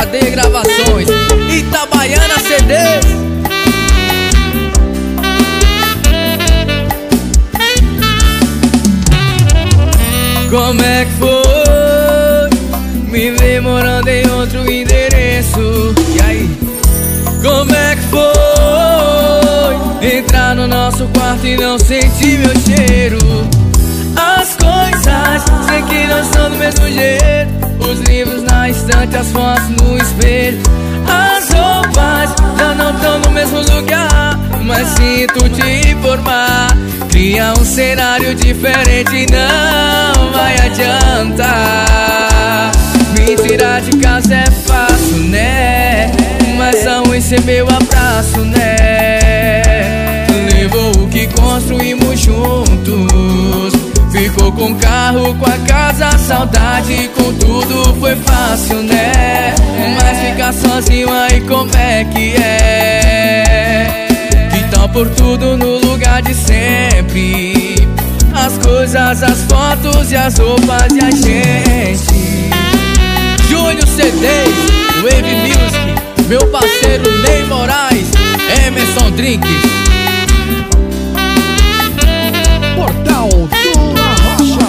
JD Gravações, Itabaiana CDs. Como é que foi me ver morando em outro endereço? E aí? Como é que foi entrar no nosso quarto e não sentir meu cheiro? As coisas sei que não são do mesmo jeito. Os livros na estante, as fotos no espelho. As roupas já não estão no mesmo lugar, mas sinto te informar, cria um cenário diferente, não vai adiantar. Me tirar de casa é fácil, né? Mas aonde ser meu abraço, né? Levou o que construímos juntos, ficou com o carro, com a casa, a saudade, com tudo foi fácil, né? Mas ficar sozinho aí como é que é? Então por tudo no lugar de sempre, as coisas, as fotos e as roupas e a gente. Júnior CDs, Wave Music, meu parceiro Ney Moraes, Emerson Drinks. Portal do Arrocha.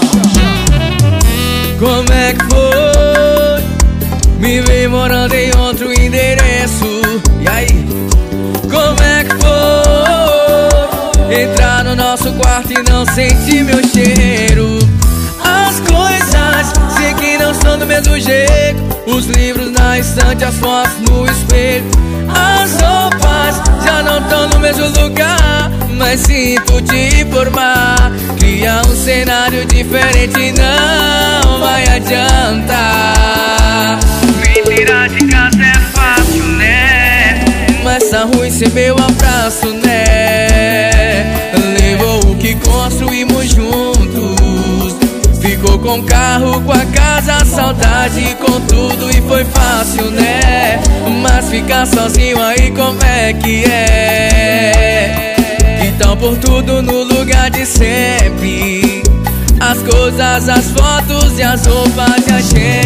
Como é que foi me ver morando em outro endereço? E aí? Como é que foi entrar no nosso quarto e não sentir meu cheiro? As coisas sei que não são do mesmo jeito. Os livros na estante, as fotos no espelho. As roupas já não estão no mesmo lugar, mas sinto te informar, cria um cenário diferente, não vai adiantar. Me tirar de casa é fácil, né? Mas tá ruim ser meu abraço, né? Levou o que construímos juntos, ficou com o carro, com a casa, a saudade, com tudo e foi fácil, né? Mas ficar sozinho aí como é que é? Então por tudo no lugar de sempre, as coisas, as fotos e as roupas de a gente.